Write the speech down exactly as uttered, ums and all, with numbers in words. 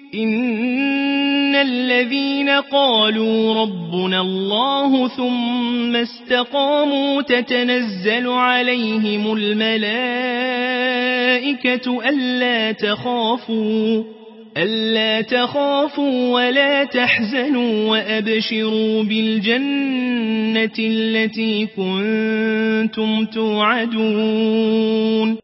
إن الذين قالوا ربنا الله ثم استقاموا تتنزل عليهم الملائكة ألا تخافوا ألا تخافوا ولا تحزنوا وأبشروا بالجنة التي كنتم توعدون